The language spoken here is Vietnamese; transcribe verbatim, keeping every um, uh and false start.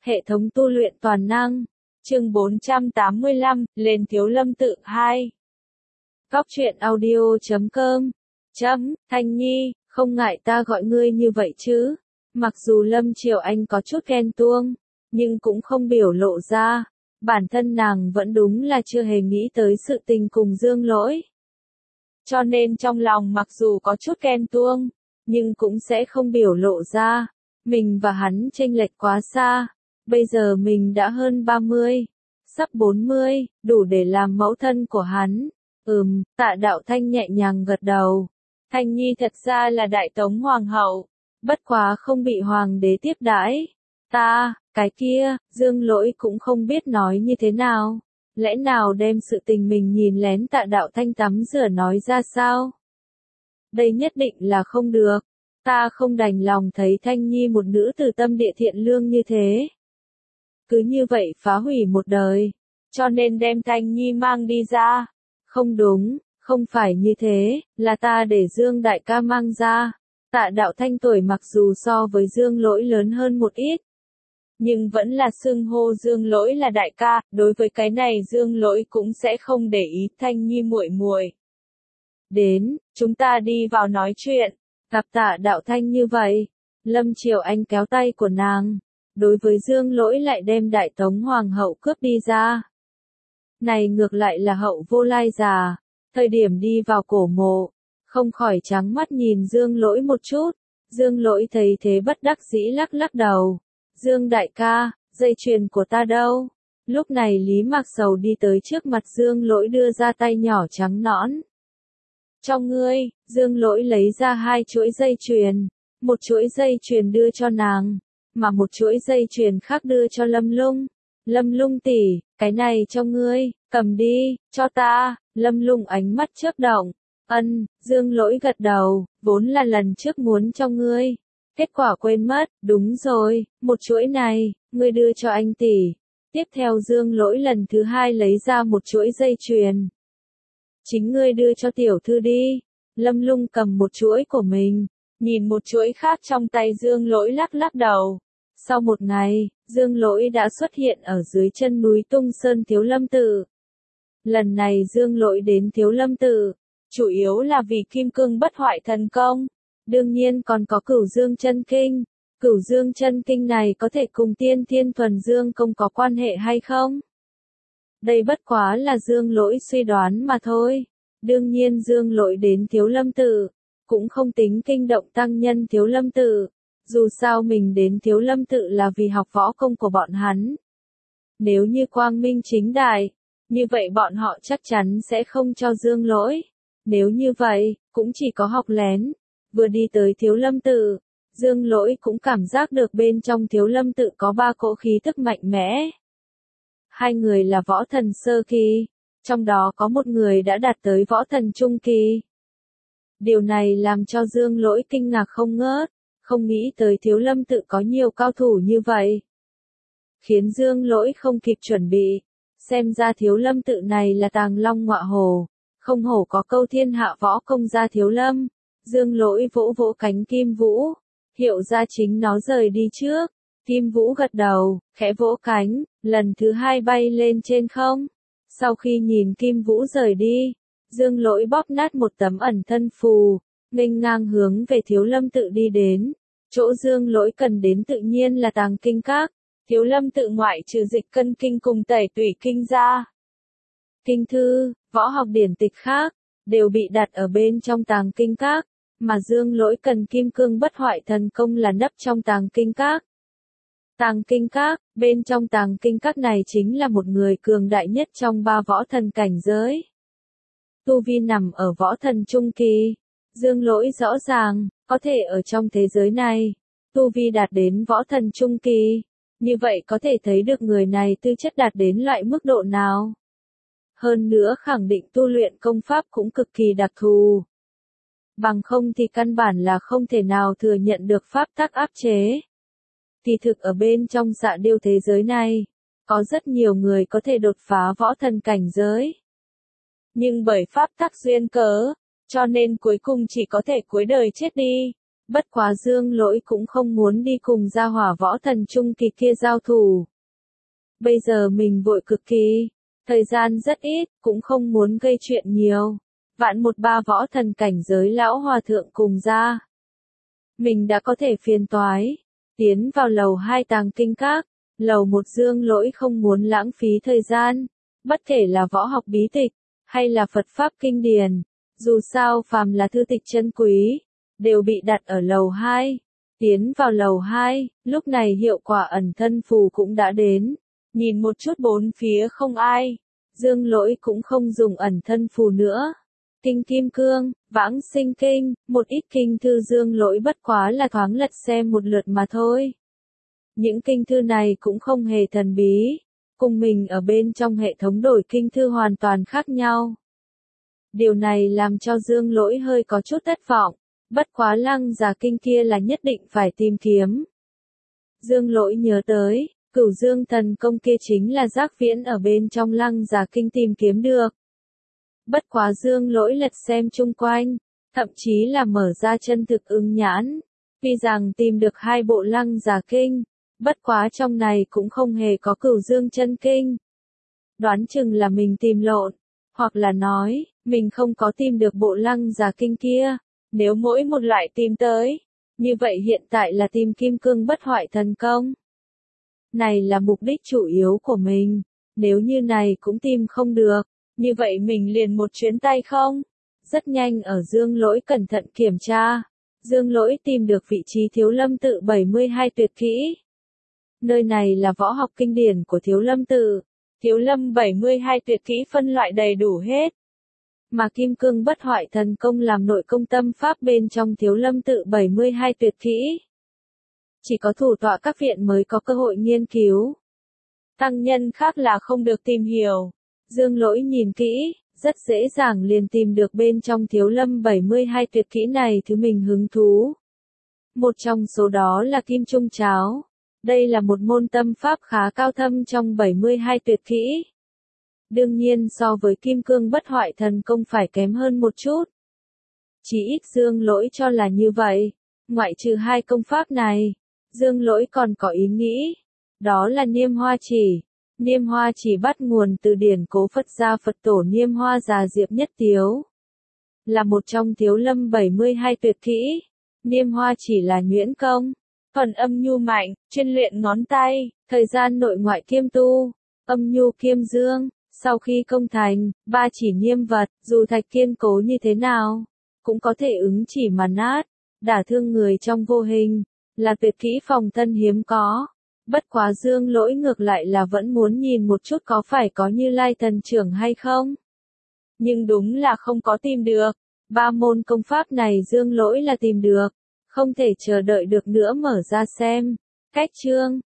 Hệ thống tu luyện toàn năng. Chương bốn trăm tám mươi lăm, lên Thiếu Lâm tự hai. Góc truyện audio chấm com. Chấm, Thanh Nhi, không ngại ta gọi ngươi như vậy chứ. Mặc dù Lâm Triều Anh có chút ghen tuông, nhưng cũng không biểu lộ ra. Bản thân nàng vẫn đúng là chưa hề nghĩ tới sự tình cùng Dương Lỗi. Cho nên trong lòng mặc dù có chút ghen tuông, nhưng cũng sẽ không biểu lộ ra. Mình và hắn chênh lệch quá xa. Bây giờ mình đã hơn ba mươi, sắp bốn mươi, đủ để làm mẫu thân của hắn. Ừm, Tạ Đạo Thanh nhẹ nhàng gật đầu. Thanh Nhi thật ra là Đại Tống Hoàng hậu, bất quá không bị Hoàng đế tiếp đãi. Ta, cái kia, Dương Lỗi cũng không biết nói như thế nào. Lẽ nào đem sự tình mình nhìn lén Tạ Đạo Thanh tắm rửa nói ra sao? Đây nhất định là không được. Ta không đành lòng thấy Thanh Nhi một nữ từ tâm địa thiện lương như thế. Cứ như vậy phá hủy một đời, cho nên đem Thanh Nhi mang đi ra. Không đúng, không phải như thế, là ta để Dương đại ca mang ra. Tạ Đạo Thanh tuổi mặc dù so với Dương Lỗi lớn hơn một ít, nhưng vẫn là xưng hô Dương Lỗi là đại ca, đối với cái này Dương Lỗi cũng sẽ không để ý. Thanh Nhi muội muội, đến, chúng ta đi vào nói chuyện. Gặp Tạ Đạo Thanh như vậy, Lâm Triều Anh kéo tay của nàng. Đối với Dương Lỗi lại đem Đại Tống Hoàng hậu cướp đi ra. Này ngược lại là hậu vô lai già, thời điểm đi vào cổ mộ, không khỏi trắng mắt nhìn Dương Lỗi một chút. Dương Lỗi thấy thế bất đắc dĩ lắc lắc đầu. Dương đại ca, dây chuyền của ta đâu? Lúc này Lý Mạc Sầu đi tới trước mặt Dương Lỗi đưa ra tay nhỏ trắng nõn. Trong ngươi, Dương Lỗi lấy ra hai chuỗi dây chuyền, một chuỗi dây chuyền đưa cho nàng, mà một chuỗi dây chuyền khác đưa cho Lâm Lung. Lâm Lung tỷ, cái này cho ngươi, cầm đi, cho ta. Lâm Lung ánh mắt chớp động. Ân, Dương Lỗi gật đầu, vốn là lần trước muốn cho ngươi. Kết quả quên mất, đúng rồi, một chuỗi này, ngươi đưa cho anh tỷ. Tiếp theo Dương Lỗi lần thứ hai lấy ra một chuỗi dây chuyền. Chính ngươi đưa cho tiểu thư đi. Lâm Lung cầm một chuỗi của mình, nhìn một chuỗi khác trong tay Dương Lỗi lắc lắc đầu. Sau một ngày, Dương Lỗi đã xuất hiện ở dưới chân núi Tung Sơn Thiếu Lâm Tự. Lần này Dương Lỗi đến Thiếu Lâm Tự, chủ yếu là vì Kim Cương Bất Hoại Thần Công. Đương nhiên còn có Cửu Dương Chân Kinh. Cửu Dương Chân Kinh này có thể cùng Tiên Thiên Thuần Dương Công có quan hệ hay không? Đây bất quá là Dương Lỗi suy đoán mà thôi. Đương nhiên Dương Lỗi đến Thiếu Lâm Tự, cũng không tính kinh động tăng nhân Thiếu Lâm Tự. Dù sao mình đến Thiếu Lâm Tự là vì học võ công của bọn hắn. Nếu như quang minh chính đại, như vậy bọn họ chắc chắn sẽ không cho Dương Lỗi. Nếu như vậy, cũng chỉ có học lén. Vừa đi tới Thiếu Lâm Tự, Dương Lỗi cũng cảm giác được bên trong Thiếu Lâm Tự có ba cỗ khí tức mạnh mẽ. Hai người là võ thần sơ kỳ, trong đó có một người đã đạt tới võ thần trung kỳ. Điều này làm cho Dương Lỗi kinh ngạc không ngớt, không nghĩ tới Thiếu Lâm Tự có nhiều cao thủ như vậy. Khiến Dương Lỗi không kịp chuẩn bị, xem ra Thiếu Lâm Tự này là tàng long ngọa hổ, không hổ có câu thiên hạ võ công ra Thiếu Lâm. Dương Lỗi vỗ vỗ cánh Kim Vũ, hiệu ra chính nó rời đi trước. Kim Vũ gật đầu, khẽ vỗ cánh, lần thứ hai bay lên trên không. Sau khi nhìn Kim Vũ rời đi, Dương Lỗi bóp nát một tấm ẩn thân phù, nghênh ngang hướng về Thiếu Lâm Tự đi đến. Chỗ Dương Lỗi cần đến tự nhiên là Tàng Kinh Các. Thiếu Lâm Tự ngoại trừ Dịch Cân Kinh cùng Tẩy Tủy Kinh ra, kinh thư, võ học điển tịch khác, đều bị đặt ở bên trong Tàng Kinh Các, mà Dương Lỗi cần Kim Cương Bất Hoại Thần Công là nấp trong Tàng Kinh Các. Tàng Kinh Các, bên trong Tàng Kinh Các này chính là một người cường đại nhất trong ba võ thần cảnh giới. Tu vi nằm ở võ thần trung kỳ. Dương Lỗi rõ ràng, có thể ở trong thế giới này, tu vi đạt đến võ thần trung kỳ. Như vậy có thể thấy được người này tư chất đạt đến loại mức độ nào. Hơn nữa khẳng định tu luyện công pháp cũng cực kỳ đặc thù. Bằng không thì căn bản là không thể nào thừa nhận được pháp tắc áp chế. Thì thực ở bên trong Dạ Điêu thế giới này, có rất nhiều người có thể đột phá võ thần cảnh giới. Nhưng bởi pháp tắc duyên cớ, cho nên cuối cùng chỉ có thể cuối đời chết đi. Bất quá Dương Lỗi cũng không muốn đi cùng gia hỏa võ thần trung kỳ kia giao thủ. Bây giờ mình vội cực kỳ, thời gian rất ít, cũng không muốn gây chuyện nhiều. Vạn một ba võ thần cảnh giới lão hòa thượng cùng ra. Mình đã có thể phiền toái. Tiến vào lầu hai tàng kinh các, lầu một Dương Lỗi không muốn lãng phí thời gian. Bất kể là võ học bí tịch, hay là Phật Pháp kinh điển. Dù sao phàm là thư tịch chân quý, đều bị đặt ở lầu hai. Tiến vào lầu hai, lúc này hiệu quả ẩn thân phù cũng đã đến. Nhìn một chút bốn phía không ai, Dương Lỗi cũng không dùng ẩn thân phù nữa. Kinh Kim Cương, Vãng Sinh Kinh, một ít kinh thư Dương Lỗi bất quá là thoáng lật xem một lượt mà thôi. Những kinh thư này cũng không hề thần bí, cùng mình ở bên trong hệ thống đổi kinh thư hoàn toàn khác nhau. Điều này làm cho Dương Lỗi hơi có chút thất vọng, bất quá Lăng Già Kinh kia là nhất định phải tìm kiếm. Dương Lỗi nhớ tới, Cửu Dương thần công kia chính là Giác Viễn ở bên trong Lăng Già Kinh tìm kiếm được. Bất quá Dương Lỗi lật xem chung quanh, thậm chí là mở ra chân thực ứng nhãn, vì rằng tìm được hai bộ Lăng Già Kinh, bất quá trong này cũng không hề có Cửu Dương chân kinh. Đoán chừng là mình tìm lộn, hoặc là nói, mình không có tìm được bộ Lăng Già Kinh kia, nếu mỗi một loại tìm tới, như vậy hiện tại là tìm Kim Cương Bất Hoại Thần Công. Này là mục đích chủ yếu của mình, nếu như này cũng tìm không được, như vậy mình liền một chuyến tay không? Rất nhanh ở Dương Lỗi cẩn thận kiểm tra, Dương Lỗi tìm được vị trí Thiếu Lâm Tự bảy mươi hai tuyệt kỹ. Nơi này là võ học kinh điển của Thiếu Lâm Tự, Thiếu Lâm bảy mươi hai tuyệt kỹ phân loại đầy đủ hết. Mà Kim Cương Bất Hoại Thần Công làm nội công tâm pháp bên trong Thiếu Lâm Tự bảy mươi hai tuyệt kỹ. Chỉ có thủ tọa các viện mới có cơ hội nghiên cứu. Tăng nhân khác là không được tìm hiểu. Dương Lỗi nhìn kỹ, rất dễ dàng liền tìm được bên trong Thiếu Lâm bảy mươi hai tuyệt kỹ này thứ mình hứng thú. Một trong số đó là Kim Trung Cháo. Đây là một môn tâm pháp khá cao thâm trong bảy mươi hai tuyệt kỹ. Đương nhiên so với Kim Cương Bất Hoại Thần Công phải kém hơn một chút. Chỉ ít Dương Lỗi cho là như vậy. Ngoại trừ hai công pháp này, Dương Lỗi còn có ý nghĩ. Đó là Niêm Hoa Chỉ. Niêm Hoa Chỉ bắt nguồn từ điển cố Phật gia Phật tổ Niêm Hoa Già Diệp Nhất Tiếu. Là một trong Thiếu Lâm bảy mươi hai tuyệt kỹ. Niêm Hoa Chỉ là nhuyễn công. Thuần âm nhu mạnh, chuyên luyện ngón tay, thời gian nội ngoại kiêm tu, âm nhu kiêm dương. Sau khi công thành, ba chỉ niêm vật, dù thạch kiên cố như thế nào, cũng có thể ứng chỉ mà nát, đả thương người trong vô hình, là tuyệt kỹ phòng thân hiếm có. Bất quá Dương Lỗi ngược lại là vẫn muốn nhìn một chút có phải có Như Lai thần trưởng hay không. Nhưng đúng là không có tìm được. Ba môn công pháp này Dương Lỗi là tìm được. Không thể chờ đợi được nữa mở ra xem. Cách chương,